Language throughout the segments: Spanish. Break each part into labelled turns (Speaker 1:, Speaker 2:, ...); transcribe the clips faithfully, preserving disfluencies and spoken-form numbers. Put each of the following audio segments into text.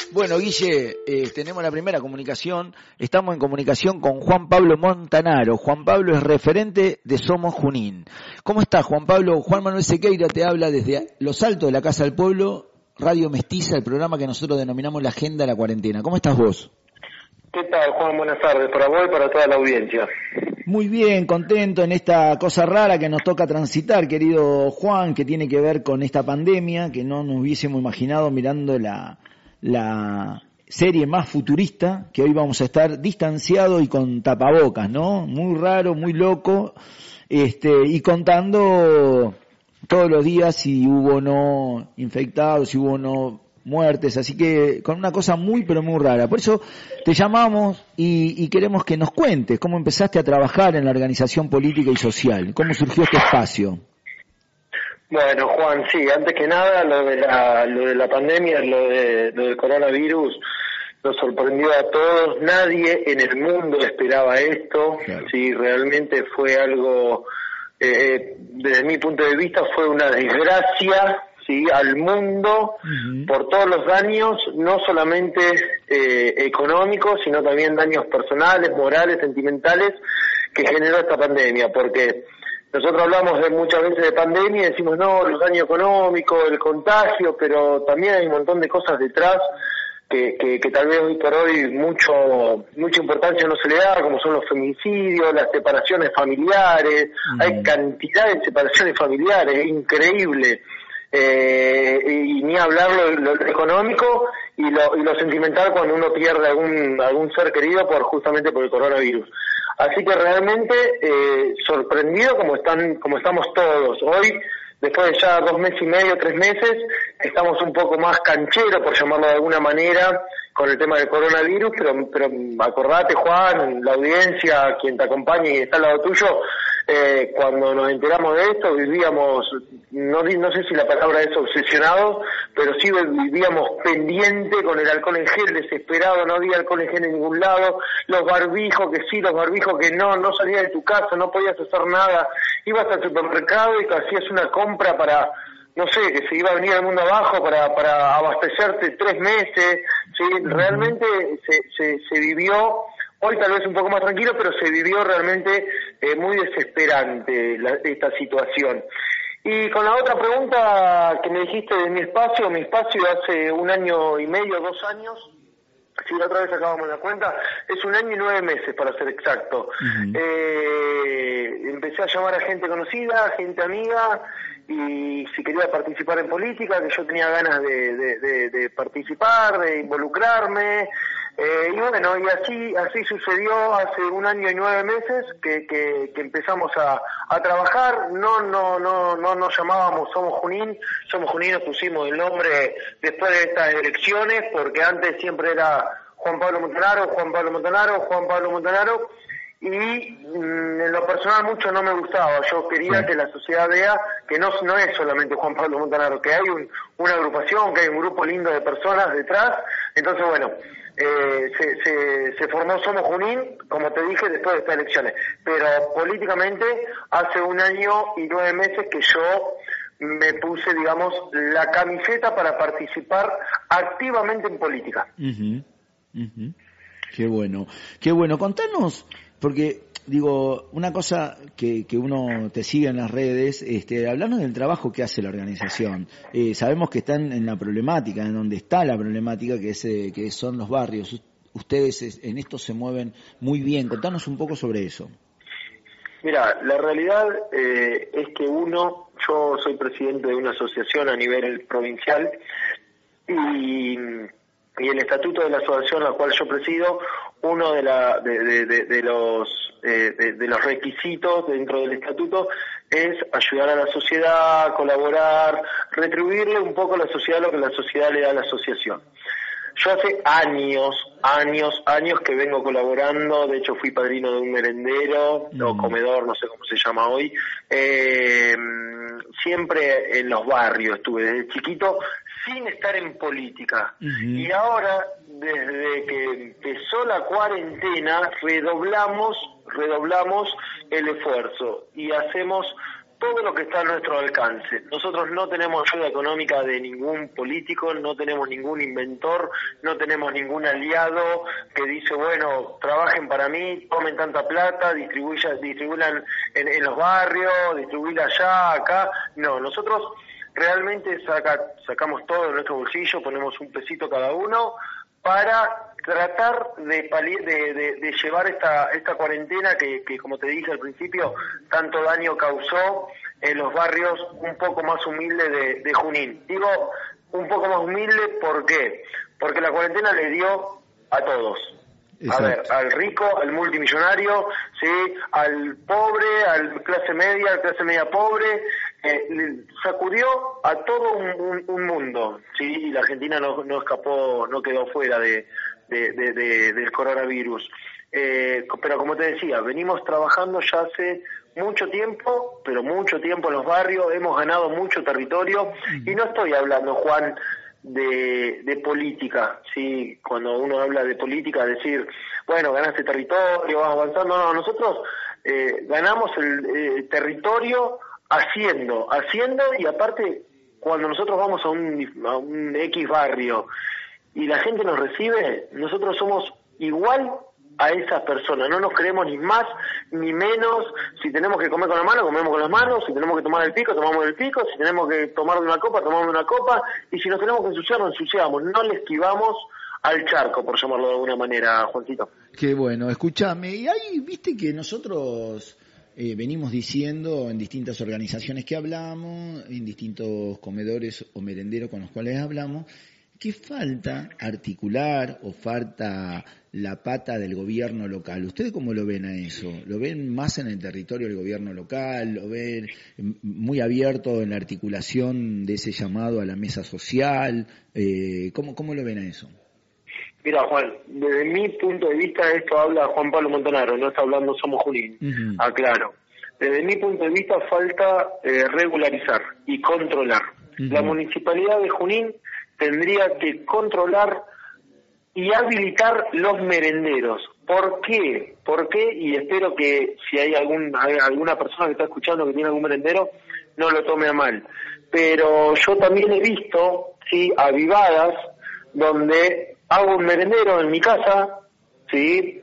Speaker 1: Bueno, Guille, eh, tenemos la primera comunicación. Estamos en comunicación con Juan Pablo Montanaro. Juan Pablo es referente de Somos Junín. ¿Cómo estás, Juan Pablo? Juan Manuel Sequeira te habla desde Los Altos de la Casa del Pueblo, Radio Mestiza, el programa que nosotros denominamos la Agenda de la Cuarentena. ¿Cómo estás vos?
Speaker 2: ¿Qué tal, Juan? Buenas tardes para vos y para toda la audiencia.
Speaker 1: Muy bien, contento en esta cosa rara que nos toca transitar, querido Juan, que tiene que ver con esta pandemia, que no nos hubiésemos imaginado mirando la, la serie más futurista, que hoy vamos a estar distanciados y con tapabocas, ¿no? Muy raro, muy loco, este, y contando todos los días si hubo o no infectados, si hubo o no muertes, así que con una cosa muy pero muy rara. Por eso te llamamos y, y queremos que nos cuentes cómo empezaste a trabajar en la organización política y social, cómo surgió este espacio.
Speaker 2: Bueno, Juan, sí, antes que nada lo de la, lo de la pandemia, lo, de, lo del coronavirus nos sorprendió a todos. Nadie en el mundo esperaba esto. Claro. Sí, realmente fue algo, eh, desde mi punto de vista fue una desgracia, sí, al mundo, uh-huh, por todos los daños, no solamente eh, económicos, sino también daños personales, morales, sentimentales, que generó esta pandemia, porque nosotros hablamos de muchas veces de pandemia y decimos, no, los daños económicos, el contagio, pero también hay un montón de cosas detrás que, que, que tal vez hoy por hoy mucho mucha importancia no se le da, como son los feminicidios, las separaciones familiares, uh-huh, hay cantidad de separaciones familiares, es increíble. Eh, y ni hablar lo, lo económico y lo, y lo sentimental cuando uno pierde algún algún ser querido por justamente por el coronavirus. Así que realmente eh, sorprendido como están como estamos todos hoy, después de ya dos meses y medio, tres meses, estamos un poco más cancheros, por llamarlo de alguna manera, con el tema del coronavirus, pero pero acordate, Juan, la audiencia, quien te acompaña y está al lado tuyo, eh, cuando nos enteramos de esto vivíamos, no no sé si la palabra es obsesionado, pero sí vivíamos pendiente con el alcohol en gel, desesperado, no había alcohol en gel en ningún lado, los barbijos que sí, los barbijos que no, no salías de tu casa, no podías hacer nada, ibas al supermercado y hacías una compra para, no sé, que se iba a venir al mundo abajo para para abastecerte tres meses, sí, realmente se se, se vivió. Hoy tal vez un poco más tranquilo, pero se vivió realmente eh, muy desesperante la, esta situación. Y con la otra pregunta que me dijiste de mi espacio, mi espacio hace un año y medio, dos años, si la otra vez acabamos la cuenta, es un año y nueve meses para ser exacto. Uh-huh. Eh, empecé a llamar a gente conocida, gente amiga, y si quería participar en política, que yo tenía ganas de, de, de, de participar, de involucrarme. Eh, y bueno, y así así sucedió hace un año y nueve meses que, que, que empezamos a, a trabajar. No no no no nos llamábamos Somos Junín, Somos Junín nos pusimos el nombre después de estas elecciones, porque antes siempre era Juan Pablo Montanaro, Juan Pablo Montanaro, Juan Pablo Montanaro, y mmm, en lo personal mucho no me gustaba. Yo quería que la sociedad vea que no no es solamente Juan Pablo Montanaro, que hay un, una agrupación, que hay un grupo lindo de personas detrás. Entonces, bueno, Eh, se, se, se formó Somos Junín, como te dije, después de estas elecciones, pero políticamente hace un año y nueve meses que yo me puse, digamos, la camiseta para participar activamente en política.
Speaker 1: Uh-huh. Uh-huh. Qué bueno, qué bueno. Contanos, porque digo, una cosa que, que uno te sigue en las redes, este, hablando del trabajo que hace la organización. Eh, sabemos que están en la problemática, en donde está la problemática, que es eh, que son los barrios. Ustedes en esto se mueven muy bien. Contanos un poco sobre eso.
Speaker 2: Mira, la realidad eh, es que uno, yo soy presidente de una asociación a nivel provincial y, y el estatuto de la asociación a la cual yo presido, uno de, la, de, de, de, de los Eh, de, de los requisitos dentro del estatuto es ayudar a la sociedad, colaborar, retribuirle un poco a la sociedad lo que la sociedad le da a la asociación. Yo hace años, años, años que vengo colaborando, de hecho fui padrino de un merendero, mm. o comedor, no sé cómo se llama hoy, eh, siempre en los barrios estuve desde chiquito, sin estar en política. Uh-huh. Y ahora, desde que empezó la cuarentena, redoblamos, redoblamos el esfuerzo y hacemos todo lo que está a nuestro alcance. Nosotros no tenemos ayuda económica de ningún político, no tenemos ningún inventor, no tenemos ningún aliado que dice, bueno, trabajen para mí, tomen tanta plata, distribuyan, distribuyan en, en los barrios, distribuirla allá, acá. No, nosotros realmente saca, sacamos todo de nuestro bolsillo, ponemos un pesito cada uno para tratar de, pali- de, de, de llevar esta esta cuarentena que, que, como te dije al principio, tanto daño causó en los barrios un poco más humildes de, de Junín. Digo un poco más humilde, ¿por qué? Porque la cuarentena le dio a todos. Exacto. A ver, al rico, al multimillonario, sí, al pobre, al clase media, al clase media pobre, eh, sacudió a todo un, un, un mundo, sí, y la Argentina no, no escapó, no quedó fuera de, de, de, de del coronavirus. Eh, pero como te decía, venimos trabajando ya hace mucho tiempo, pero mucho tiempo en los barrios, hemos ganado mucho territorio, y no estoy hablando, Juan, de, de política, sí, cuando uno habla de política, decir, bueno, ganaste territorio, vas avanzando, no, nosotros eh, ganamos el eh, territorio haciendo, haciendo, y aparte, cuando nosotros vamos a un, a un X barrio y la gente nos recibe, nosotros somos igual a esas personas, no nos creemos ni más ni menos. Si tenemos que comer con la mano, comemos con las manos, si tenemos que tomar el pico, tomamos el pico, si tenemos que tomar de una copa, tomamos de una copa, y si nos tenemos que ensuciar, nos ensuciamos, no le esquivamos al charco, por llamarlo de alguna manera, Juancito.
Speaker 1: Qué bueno, escúchame, y ahí viste que nosotros eh, venimos diciendo en distintas organizaciones que hablamos, en distintos comedores o merenderos con los cuales hablamos, que falta articular o falta la pata del gobierno local. ¿Ustedes cómo lo ven a eso? ¿Lo ven más en el territorio del gobierno local? ¿Lo ven muy abierto en la articulación de ese llamado a la mesa social? Eh, ¿cómo, cómo lo ven a eso?
Speaker 2: Mira, Juan, desde mi punto de vista, esto habla Juan Pablo Montanaro, no está hablando Somos Junín, uh-huh. Aclaro. Desde mi punto de vista falta eh, regularizar y controlar. Uh-huh. La municipalidad de Junín tendría que controlar y habilitar los merenderos. ¿Por qué? ¿Por qué? Y espero que si hay algún hay alguna persona que está escuchando que tiene algún merendero, no lo tome a mal. Pero yo también he visto, sí, avivadas, donde hago un merendero en mi casa, sí,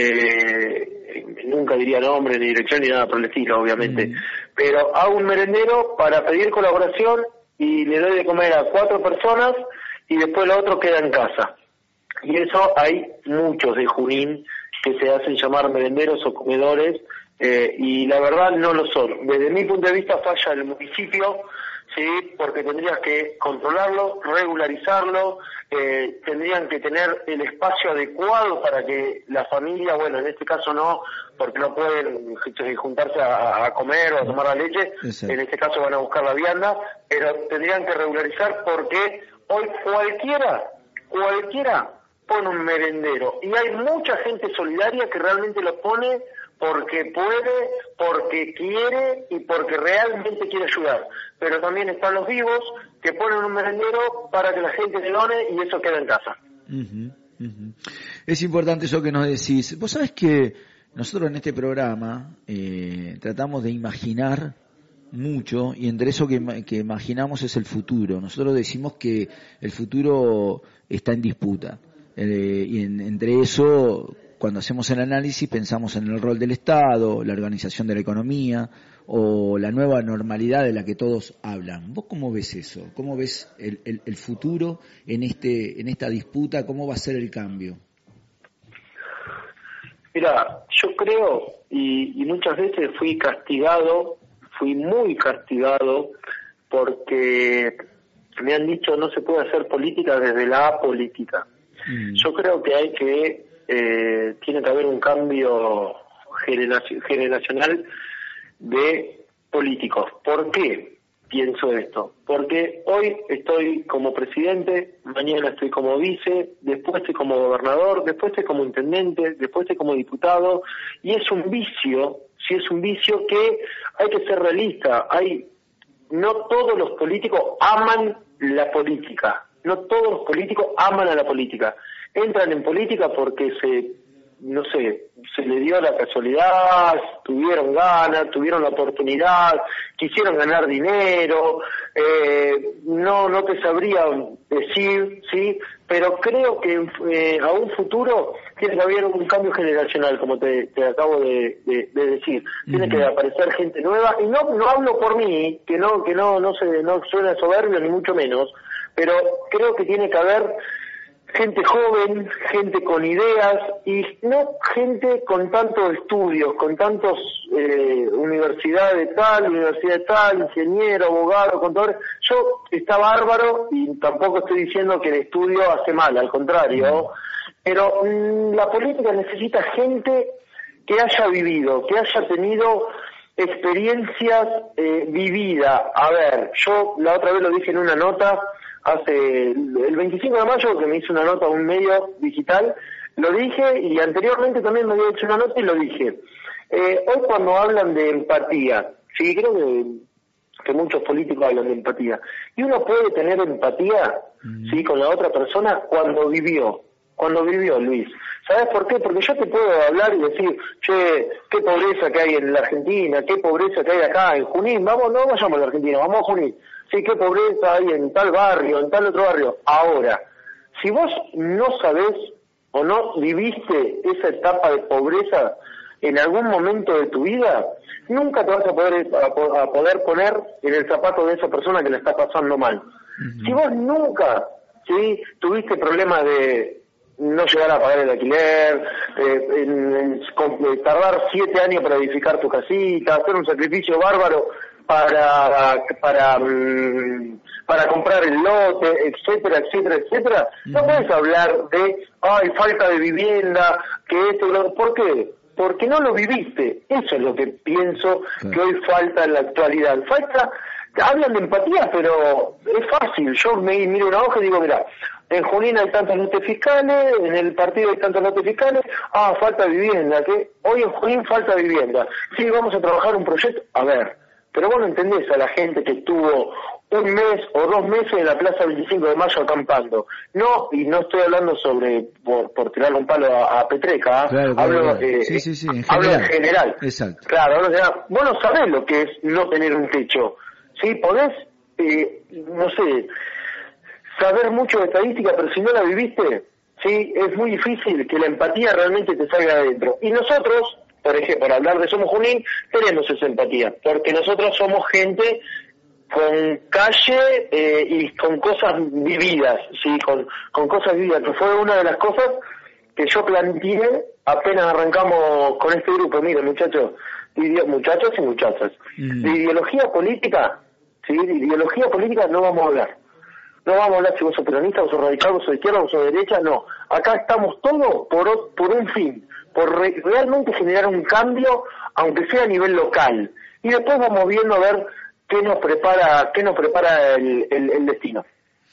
Speaker 2: eh, nunca diría nombre, ni dirección, ni nada por el estilo, obviamente, mm. pero hago un merendero para pedir colaboración y le doy de comer a cuatro personas y después lo otro queda en casa. Y eso hay muchos de Junín que se hacen llamar merenderos o comedores, eh, y la verdad no lo son. Desde mi punto de vista falla el municipio, sí, porque tendrías que controlarlo, regularizarlo, eh, tendrían que tener el espacio adecuado para que la familia, bueno, en este caso no, porque no pueden juntarse a, a comer o a tomar la leche, Exacto. En este caso van a buscar la vianda, pero tendrían que regularizar porque hoy cualquiera, cualquiera pone un merendero, y hay mucha gente solidaria que realmente lo pone porque puede, porque quiere y porque realmente quiere ayudar. Pero también están los vivos que ponen un merendero para que la gente se done y eso queda en casa.
Speaker 1: Uh-huh, uh-huh. Es importante eso que nos decís. Vos sabés que nosotros en este programa eh, tratamos de imaginar mucho, y entre eso que, que imaginamos es el futuro. Nosotros decimos que el futuro está en disputa. Eh, y en, entre eso, cuando hacemos el análisis, pensamos en el rol del Estado, la organización de la economía o la nueva normalidad de la que todos hablan. ¿Vos cómo ves eso? ¿Cómo ves el, el, el futuro en este en esta disputa? ¿Cómo va a ser el cambio?
Speaker 2: Mira, yo creo, y, y muchas veces fui castigado, fui muy castigado, porque me han dicho no se puede hacer política desde la apolítica. Mm. Yo creo que hay que, eh, tiene que haber un cambio generac- generacional de políticos. ¿Por qué pienso esto? Porque hoy estoy como presidente, mañana estoy como vice, después estoy como gobernador, después estoy como intendente, después estoy como diputado, y es un vicio, sí es un vicio que hay que ser realista. Hay, no todos los políticos aman la política, no todos los políticos aman a la política. Entran en política porque se no sé, se le dio la casualidad, tuvieron ganas, tuvieron la oportunidad, quisieron ganar dinero, eh, no no te sabría decir, sí, pero creo que eh, a un futuro tiene que haber un cambio generacional, como te, te acabo de, de, de decir. Tiene uh-huh. que aparecer gente nueva, y no no hablo por mí, que no que no no se no suena soberbio ni mucho menos, pero creo que tiene que haber gente joven, gente con ideas, y no gente con tantos estudios, con tantos eh, universidad de tal, universidad de tal, ingeniero, abogado, contador. Yo está bárbaro, y tampoco estoy diciendo que el estudio hace mal, al contrario, pero mmm, la política necesita gente que haya vivido, que haya tenido experiencias eh, vividas. A ver, yo la otra vez lo dije en una nota, hace el veinticinco de mayo, que me hice una nota a un medio digital, lo dije, y anteriormente también me había hecho una nota y lo dije. Eh, hoy cuando hablan de empatía, sí, creo que, que muchos políticos hablan de empatía, y uno puede tener empatía, mm. sí, con la otra persona cuando vivió, cuando vivió, Luis. ¿Sabes por qué? Porque yo te puedo hablar y decir, che, qué pobreza que hay en la Argentina, qué pobreza que hay acá en Junín, vamos, no vayamos a la Argentina, vamos a Junín. Sí, qué pobreza hay en tal barrio, en tal otro barrio. Ahora, si vos no sabés o no viviste esa etapa de pobreza en algún momento de tu vida, nunca te vas a poder a, a poder poner en el zapato de esa persona que la está pasando mal. Uh-huh. Si vos nunca, sí, tuviste problemas de no llegar a pagar el alquiler, eh, en, en, en, tardar siete años para edificar tu casita, hacer un sacrificio bárbaro para para para comprar el lote, etcétera, etcétera, etcétera, uh-huh. no puedes hablar de, ay, falta de vivienda, que esto, lo, ¿por qué? Porque no lo viviste. Eso es lo que pienso sí. que hoy falta en la actualidad. Falta, hablan de empatía, pero es fácil. Yo me miro una hoja y digo, mira, en Junín hay tantos lotes fiscales, en el partido hay tantos lotes fiscales, ah, falta vivienda, que hoy en Junín falta vivienda. Sí, vamos a trabajar un proyecto, a ver, pero vos no entendés a la gente que estuvo un mes o dos meses en la Plaza veinticinco de mayo acampando. No, y no estoy hablando sobre, por, por tirarle un palo a, a Petreca, ¿eh?
Speaker 1: Claro, claro,
Speaker 2: hablo,
Speaker 1: claro.
Speaker 2: Eh,
Speaker 1: sí, sí, sí, en
Speaker 2: hablo
Speaker 1: general.
Speaker 2: en general.
Speaker 1: Exacto.
Speaker 2: Claro, o sea, vos no sabés lo que es no tener un techo. ¿Sí? Podés, eh, no sé, saber mucho de estadística, pero si no la viviste, sí, es muy difícil que la empatía realmente te salga de adentro. Y nosotros, por ejemplo, para hablar de Somos Junín, tenemos esa empatía, porque nosotros somos gente con calle eh, y con cosas vividas, sí, con, con cosas vividas, que fue una de las cosas que yo planteé apenas arrancamos con este grupo. Miren, muchachos, muchachos y muchachas, mm. de ideología política, sí, de ideología política no vamos a hablar. No vamos a hablar si vos sos peronista, vos sos radical, vos sos de izquierda, vos sos de derecha, no. Acá estamos todos por, por un fin, por re, realmente generar un cambio, aunque sea a nivel local. Y después vamos viendo a ver qué nos prepara, qué nos prepara el, el, el destino.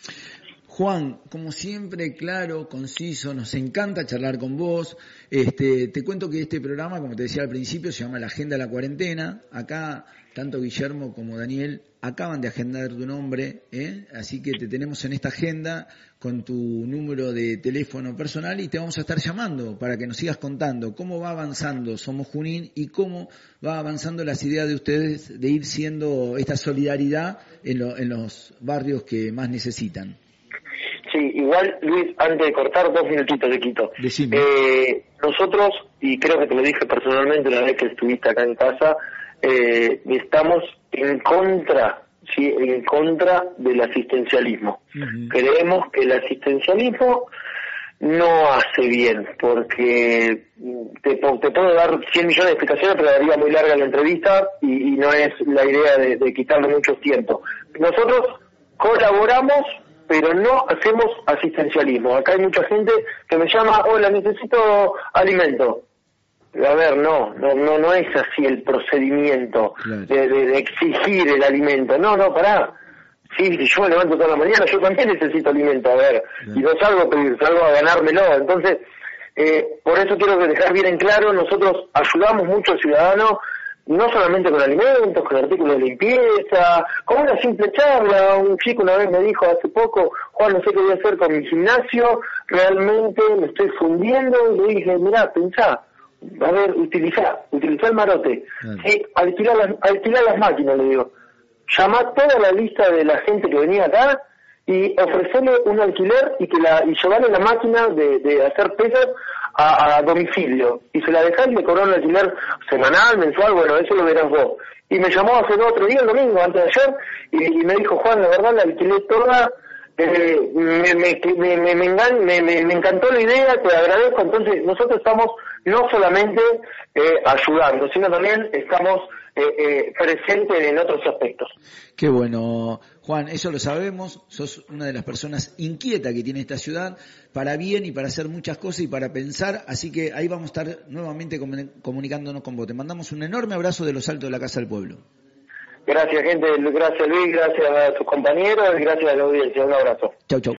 Speaker 1: Juan, como siempre, claro, conciso, nos encanta charlar con vos. Este, te cuento que este programa, como te decía al principio, se llama La Agenda de la Cuarentena. Acá, tanto Guillermo como Daniel acaban de agendar tu nombre, ¿eh? Así que te tenemos en esta agenda con tu número de teléfono personal y te vamos a estar llamando para que nos sigas contando cómo va avanzando Somos Junín y cómo va avanzando las ideas de ustedes de ir siendo esta solidaridad en, lo, en los barrios que más necesitan.
Speaker 2: Sí, igual, Luis, antes de cortar, dos minutitos te quito.
Speaker 1: Decime.
Speaker 2: Eh, nosotros, y creo que te lo dije personalmente una vez que estuviste acá en casa, eh, estamos en contra, sí, en contra del asistencialismo. Uh-huh. Creemos que el asistencialismo no hace bien, porque te, te puedo dar cien millones de explicaciones, pero daría muy larga la entrevista y, y no es la idea de, de quitarle mucho tiempo. Nosotros colaboramos, pero no hacemos asistencialismo. Acá hay mucha gente que me llama, hola, necesito alimento. A ver, no, no, no, no es así el procedimiento claro. de, de, de exigir el alimento. No, no, pará. Sí, si yo me levanto toda la mañana, yo también necesito alimento, a ver, claro. y no salgo a pedir, salgo a ganármelo. Entonces, eh, por eso quiero dejar bien en claro, nosotros ayudamos mucho al ciudadano, no solamente con alimentos, con artículos de limpieza, con una simple charla. Un chico una vez me dijo hace poco, Juan, no sé qué voy a hacer con mi gimnasio, realmente me estoy fundiendo, y le dije, mirá, pensá, a ver, utilizá, utilizá el marote,
Speaker 1: Claro.
Speaker 2: sí, alquilá las, alquilá las máquinas, le digo, llamá toda la lista de la gente que venía acá y ofrecerle un alquiler y que la y llevarle la máquina de, de hacer pesas a, a domicilio, y se la dejá y me cobró un alquiler semanal, mensual, bueno, eso lo verás vos. Y me llamó hace dos o tres días, el domingo, antes de ayer, y, y me dijo, Juan, la verdad la alquilé toda, eh, me, me, me, me, me, engan, me, me, me encantó la idea, te agradezco. Entonces nosotros estamos no solamente eh, ayudando, sino también estamos eh, eh, presentes en otros aspectos.
Speaker 1: Qué bueno, Juan, eso lo sabemos, sos una de las personas inquietas que tiene esta ciudad, para bien y para hacer muchas cosas y para pensar, así que ahí vamos a estar nuevamente comunicándonos con vos. Te mandamos un enorme abrazo de los altos de la Casa del Pueblo.
Speaker 2: Gracias, gente, gracias Luis, gracias a tus compañeros y gracias a la audiencia. Un abrazo.
Speaker 1: Chau, chau.